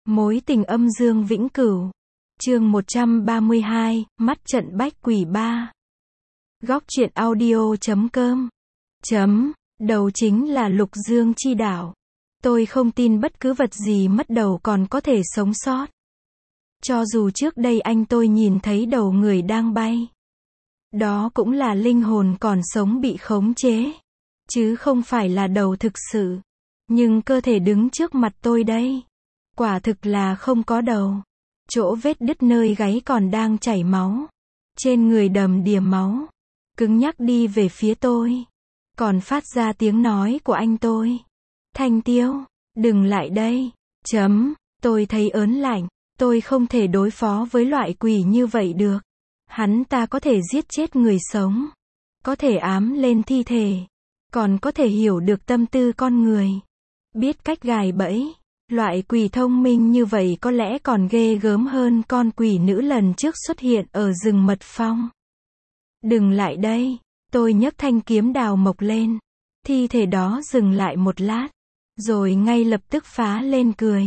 Mối tình âm dương vĩnh cửu. Chương 132, mắt trận bách quỷ 3. Góc truyện audio.com. Đầu chính là Lục Dương chi đảo. Tôi không tin bất cứ vật gì mất đầu còn có thể sống sót. Cho dù trước đây anh tôi nhìn thấy đầu người đang bay. Đó cũng là linh hồn còn sống bị khống chế. Chứ không phải là đầu thực sự. Nhưng cơ thể đứng trước mặt tôi đây. Quả thực là không có đầu. Chỗ vết đứt nơi gáy còn đang chảy máu. Trên người đầm đìa máu. Cứng nhắc đi về phía tôi. Còn phát ra tiếng nói của anh tôi. Thanh Tiêu, đừng lại đây. Tôi thấy ớn lạnh. Tôi không thể đối phó với loại quỷ như vậy được. Hắn ta có thể giết chết người sống. Có thể ám lên thi thể. Còn có thể hiểu được tâm tư con người. Biết cách gài bẫy. Loại quỷ thông minh như vậy có lẽ còn ghê gớm hơn con quỷ nữ lần trước xuất hiện ở rừng mật phong. Đừng lại đây. Tôi nhấc thanh kiếm đào mộc lên. Thi thể đó dừng lại một lát. Rồi ngay lập tức phá lên cười.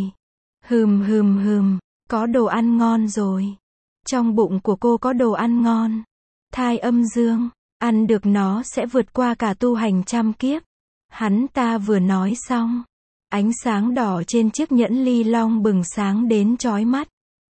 Có đồ ăn ngon rồi. Trong bụng của cô có đồ ăn ngon. Thai âm dương. Ăn được nó sẽ vượt qua cả tu hành trăm kiếp. Hắn ta vừa nói xong. Ánh sáng đỏ trên chiếc nhẫn ly long bừng sáng đến chói mắt.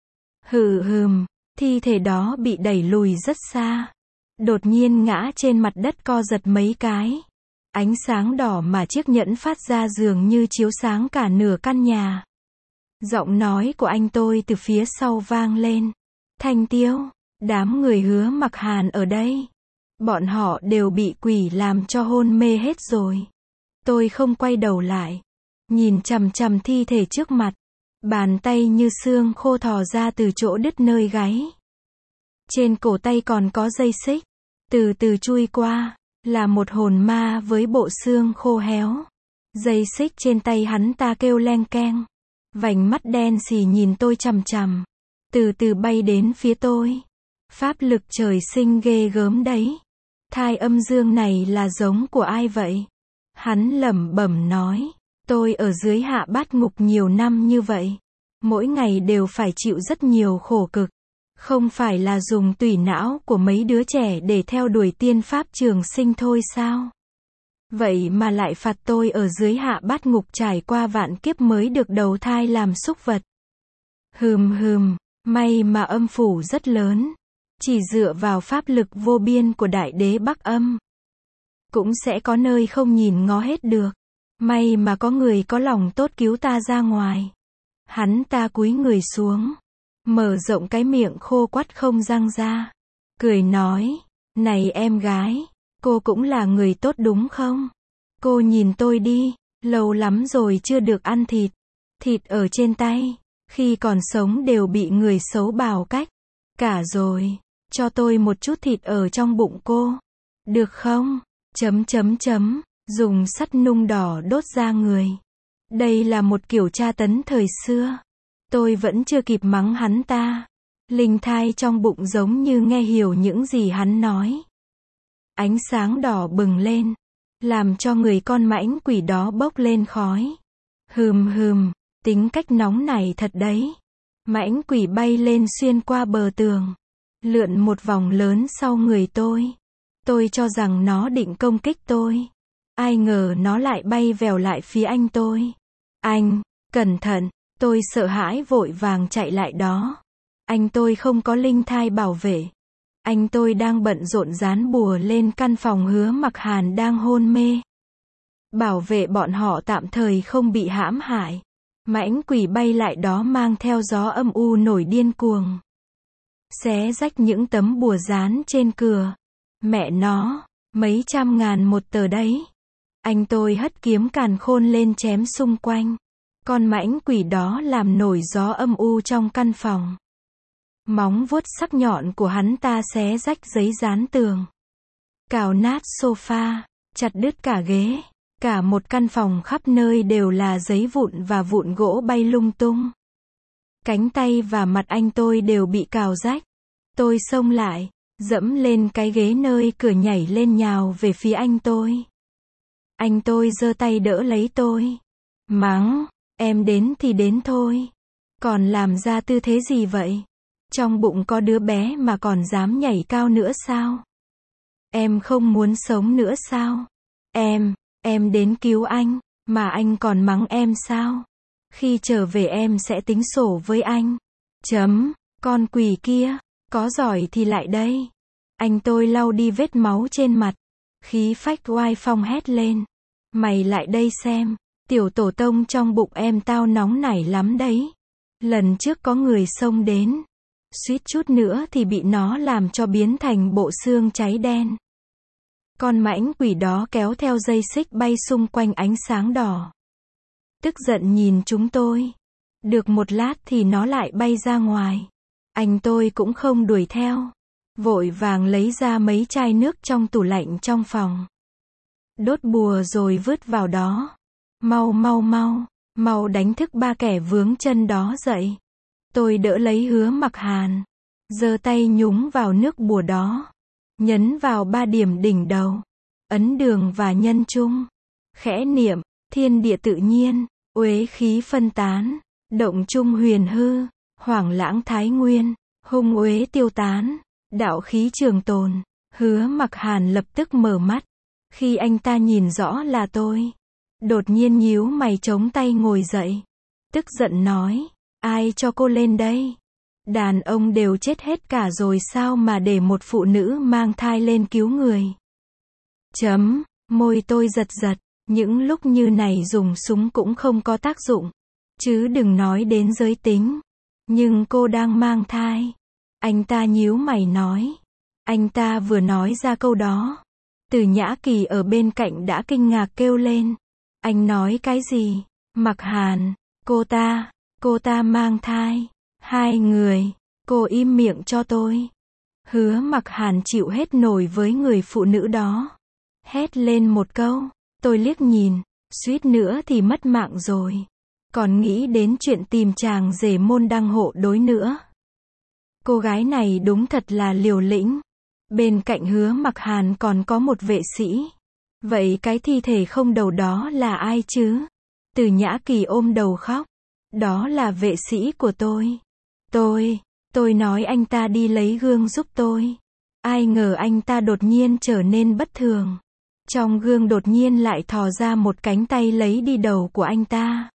Thi thể đó bị đẩy lùi rất xa. Đột nhiên ngã trên mặt đất co giật mấy cái. Ánh sáng đỏ mà chiếc nhẫn phát ra dường như chiếu sáng cả nửa căn nhà. Giọng nói của anh tôi từ phía sau vang lên. Thanh Tiêu, đám người Hứa Mặc Hàn ở đây. Bọn họ đều bị quỷ làm cho hôn mê hết rồi. Tôi không quay đầu lại. Nhìn chằm chằm thi thể trước mặt. Bàn tay như xương khô thò ra từ chỗ đứt nơi gáy. Trên cổ tay còn có dây xích. Từ từ chui qua. Là một hồn ma với bộ xương khô héo. Dây xích trên tay hắn ta kêu leng keng. Vành mắt đen xì nhìn tôi chằm chằm. Từ từ bay đến phía tôi. Pháp lực trời sinh ghê gớm đấy. Thai âm dương này là giống của ai vậy? Hắn lẩm bẩm nói. Tôi ở dưới hạ bát ngục nhiều năm như vậy. Mỗi ngày đều phải chịu rất nhiều khổ cực. Không phải là dùng tủy não của mấy đứa trẻ để theo đuổi tiên pháp trường sinh thôi sao? Vậy mà lại phạt tôi ở dưới hạ bát ngục trải qua vạn kiếp mới được đầu thai làm súc vật. May mà âm phủ rất lớn. Chỉ dựa vào pháp lực vô biên của đại đế Bắc Âm. Cũng sẽ có nơi không nhìn ngó hết được. May mà có người có lòng tốt cứu ta ra ngoài. Hắn ta cúi người xuống. Mở rộng cái miệng khô quắt không răng ra. Cười nói. Này em gái. Cô cũng là người tốt đúng không? Cô nhìn tôi đi. Lâu lắm rồi chưa được ăn thịt. Thịt ở trên tay. Khi còn sống đều bị người xấu bào cách. Cả rồi. Cho tôi một chút thịt ở trong bụng cô. Được không? Dùng sắt nung đỏ đốt da người. Đây là một kiểu tra tấn thời xưa. Tôi vẫn chưa kịp mắng hắn ta. Linh thai trong bụng giống như nghe hiểu những gì hắn nói. Ánh sáng đỏ bừng lên. Làm cho người con mãnh quỷ đó bốc lên khói. Tính cách nóng này thật đấy. Mãnh quỷ bay lên xuyên qua bờ tường. Lượn một vòng lớn sau người tôi. Tôi cho rằng nó định công kích tôi. Ai ngờ nó lại bay vèo lại phía anh tôi. Anh, cẩn thận. Tôi sợ hãi vội vàng chạy lại đó. Anh tôi không có linh thai bảo vệ. Anh tôi đang bận rộn dán bùa lên căn phòng Hứa Mặc Hàn đang hôn mê. Bảo vệ bọn họ tạm thời không bị hãm hại. Mãnh quỷ bay lại đó mang theo gió âm u nổi điên cuồng. Xé rách những tấm bùa dán trên cửa. Mẹ nó, mấy trăm ngàn một tờ đấy. Anh tôi hất kiếm càn khôn lên chém xung quanh. Con mãnh quỷ đó làm nổi gió âm u trong căn phòng. Móng vuốt sắc nhọn của hắn ta xé rách giấy dán tường. Cào nát sofa, chặt đứt cả ghế. Cả một căn phòng khắp nơi đều là giấy vụn và vụn gỗ bay lung tung. Cánh tay và mặt anh tôi đều bị cào rách. Tôi xông lại, dẫm lên cái ghế nơi cửa nhảy lên nhào về phía anh tôi. Anh tôi giơ tay đỡ lấy tôi. Mắng, em đến thì đến thôi. Còn làm ra tư thế gì vậy? Trong bụng có đứa bé mà còn dám nhảy cao nữa sao? Em không muốn sống nữa sao? Em đến cứu anh, mà anh còn mắng em sao? Khi trở về em sẽ tính sổ với anh. Con quỷ kia, có giỏi thì lại đây. Anh tôi lau đi vết máu trên mặt. Khí phách oai phong hét lên. Mày lại đây xem, tiểu tổ tông trong bụng em tao nóng nảy lắm đấy. Lần trước có người xông đến, suýt chút nữa thì bị nó làm cho biến thành bộ xương cháy đen. Con mãnh quỷ đó kéo theo dây xích bay xung quanh ánh sáng đỏ. Tức giận nhìn chúng tôi. Được một lát thì nó lại bay ra ngoài. Anh tôi cũng không đuổi theo. Vội vàng lấy ra mấy chai nước trong tủ lạnh trong phòng. Đốt bùa rồi vứt vào đó. Mau đánh thức ba kẻ vướng chân đó dậy. Tôi đỡ lấy Hứa Mặc Hàn. Giơ tay nhúng vào nước bùa đó. Nhấn vào 3 điểm đỉnh đầu. Ấn Đường và Nhân Trung. Khẽ niệm, thiên địa tự nhiên, uế khí phân tán, động trung huyền hư, hoảng lãng thái nguyên, hung uế tiêu tán, đạo khí trường tồn. Hứa Mặc Hàn lập tức mở mắt. Khi anh ta nhìn rõ là tôi, đột nhiên nhíu mày chống tay ngồi dậy. Tức giận nói, ai cho cô lên đây? Đàn ông đều chết hết cả rồi sao mà để một phụ nữ mang thai lên cứu người? Môi tôi giật giật, những lúc như này dùng súng cũng không có tác dụng. Chứ đừng nói đến giới tính. Nhưng cô đang mang thai. Anh ta nhíu mày nói. Anh ta vừa nói ra câu đó. Từ Nhã Kỳ ở bên cạnh đã kinh ngạc kêu lên. Anh nói cái gì? Mặc Hàn, cô ta mang thai. 2 người, cô im miệng cho tôi. Hứa Mặc Hàn chịu hết nổi với người phụ nữ đó. Hét lên một câu, tôi liếc nhìn, suýt nữa thì mất mạng rồi. Còn nghĩ đến chuyện tìm chàng rể môn đăng hộ đối nữa. Cô gái này đúng thật là liều lĩnh. Bên cạnh Hứa Mặc Hàn còn có một vệ sĩ. Vậy cái thi thể không đầu đó là ai chứ? Từ Nhã Kỳ ôm đầu khóc. Đó là vệ sĩ của tôi. Tôi nói anh ta đi lấy gương giúp tôi. Ai ngờ anh ta đột nhiên trở nên bất thường. Trong gương đột nhiên lại thò ra một cánh tay lấy đi đầu của anh ta.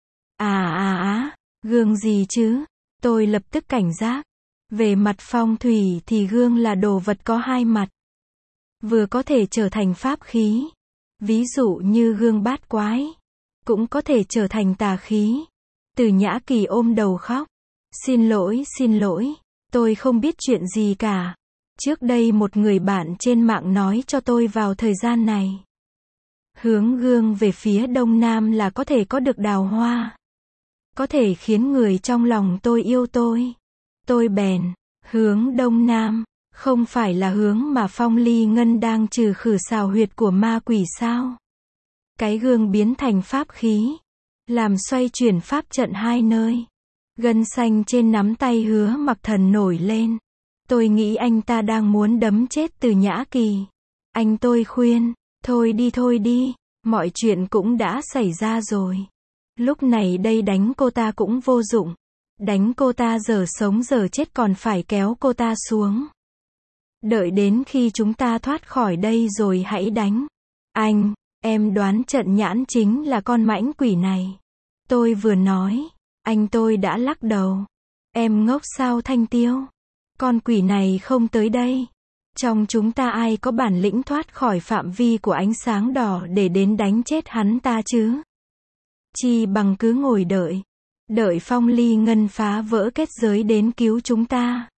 Gương gì chứ? Tôi lập tức cảnh giác. Về mặt phong thủy thì gương là đồ vật có 2 mặt. Vừa có thể trở thành pháp khí. Ví dụ như gương bát quái. Cũng có thể trở thành tà khí. Từ Nhã Kỳ ôm đầu khóc. Xin lỗi. Tôi không biết chuyện gì cả. Trước đây một người bạn trên mạng nói cho tôi vào thời gian này. Hướng gương về phía đông nam là có thể có được đào hoa. Có thể khiến người trong lòng tôi yêu tôi. Tôi bèn, hướng đông nam, không phải là hướng mà Phong Ly Ngân đang trừ khử xào huyệt của ma quỷ sao? Cái gương biến thành pháp khí. Làm xoay chuyển pháp trận 2 nơi. Gân xanh trên nắm tay Hứa Mặc Thần nổi lên. Tôi nghĩ anh ta đang muốn đấm chết Từ Nhã Kỳ. Anh tôi khuyên, thôi đi, mọi chuyện cũng đã xảy ra rồi. Lúc này đây đánh cô ta cũng vô dụng. Đánh cô ta giờ sống giờ chết còn phải kéo cô ta xuống. Đợi đến khi chúng ta thoát khỏi đây rồi hãy đánh. Em đoán trận nhãn chính là con mãnh quỷ này. Tôi vừa nói, anh tôi đã lắc đầu. Em ngốc sao Thanh Tiêu? Con quỷ này không tới đây. Trong chúng ta ai có bản lĩnh thoát khỏi phạm vi của ánh sáng đỏ để đến đánh chết hắn ta chứ? Chi bằng cứ ngồi đợi Phong Ly Ngân phá vỡ kết giới đến cứu chúng ta.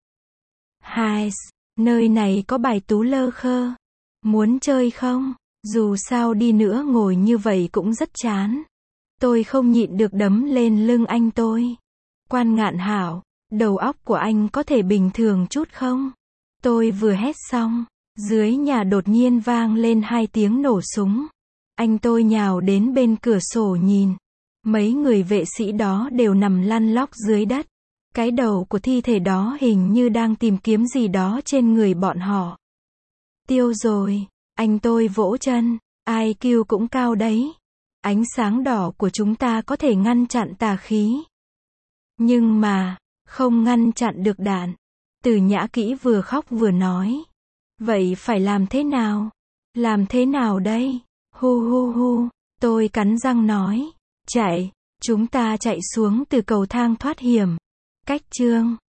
Nơi này có bài tú lơ khơ. Muốn chơi không? Dù sao đi nữa ngồi như vậy cũng rất chán. Tôi không nhịn được đấm lên lưng anh tôi. Quan Ngạn Hảo, đầu óc của anh có thể bình thường chút không? Tôi vừa hét xong, dưới nhà đột nhiên vang lên 2 tiếng nổ súng. Anh tôi nhào đến bên cửa sổ nhìn. Mấy người vệ sĩ đó đều nằm lăn lóc dưới đất. Cái đầu của thi thể đó hình như đang tìm kiếm gì đó trên người bọn họ. Tiêu rồi, anh tôi vỗ chân, IQ cũng cao đấy. Ánh sáng đỏ của chúng ta có thể ngăn chặn tà khí. Nhưng mà, không ngăn chặn được đạn. Từ Nhã Kỹ vừa khóc vừa nói. Vậy phải làm thế nào? Làm thế nào đây? Hu hu hu, tôi cắn răng nói. Chạy, chúng ta chạy xuống từ cầu thang thoát hiểm. Cách chương